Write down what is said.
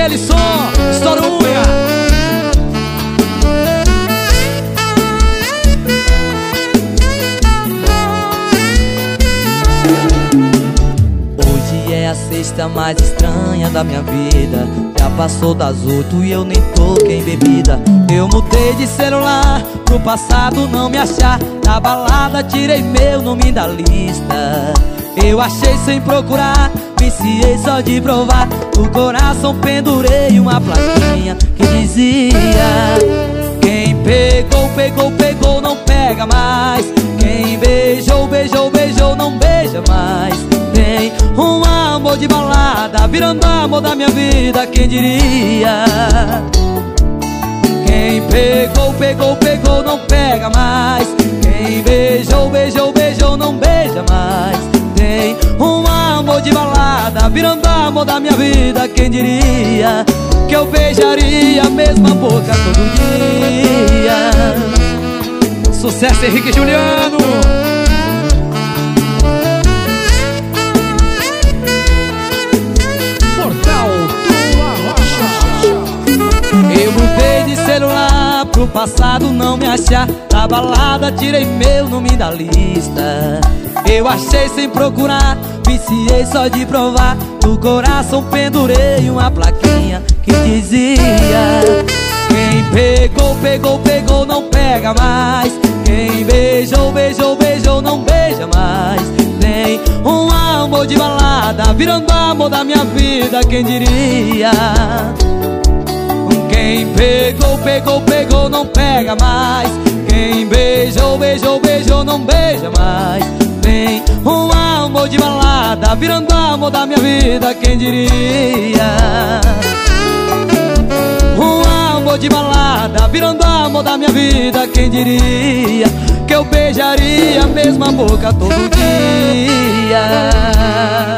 aquele som, estoura unha. Hoje é a sexta mais estranha da minha vida. Já passou das 8 e eu nem toquei em bebida. Eu mudei de celular pro passado não me achar. Na balada tirei meu nome da lista. Eu achei sem procurar, viciei só de provar. No coração pendurei uma plaquinha que dizia: quem pegou, pegou, pegou, não pega mais. Quem beijou, beijou, beijou, não beija mais. Tem um amor de balada virando amor da minha vida, quem diria? Quem pegou, pegou, pegou, não pega mais. Quem beijou, beijou, beijou, não beija mais. Tem um amor de balada virando amor da minha vida, quem diria? Que eu beijaria a mesma boca todo dia. Sucesso, Henrique e Juliano. Portal do Arrocha. Eu mudei de celular pro passado não me achar. Na balada tirei meu nome da lista. Eu achei sem procurar, viciei só de provar. No coração pendurei uma plaquinha que dizia: quem pegou, pegou, pegou, não pega mais. Quem beijou, beijou, beijou, não beija mais. Tem um amor de balada virando amor da minha vida, quem diria? Quem pegou, pegou, pegou, não pega mais. Quem beijou, beijou, beijou, não beija mais. Tem um amor de balada virando amor da minha vida, quem diria? Um amor de balada virando amor da minha vida, quem diria? Que eu beijaria a mesma boca todo dia.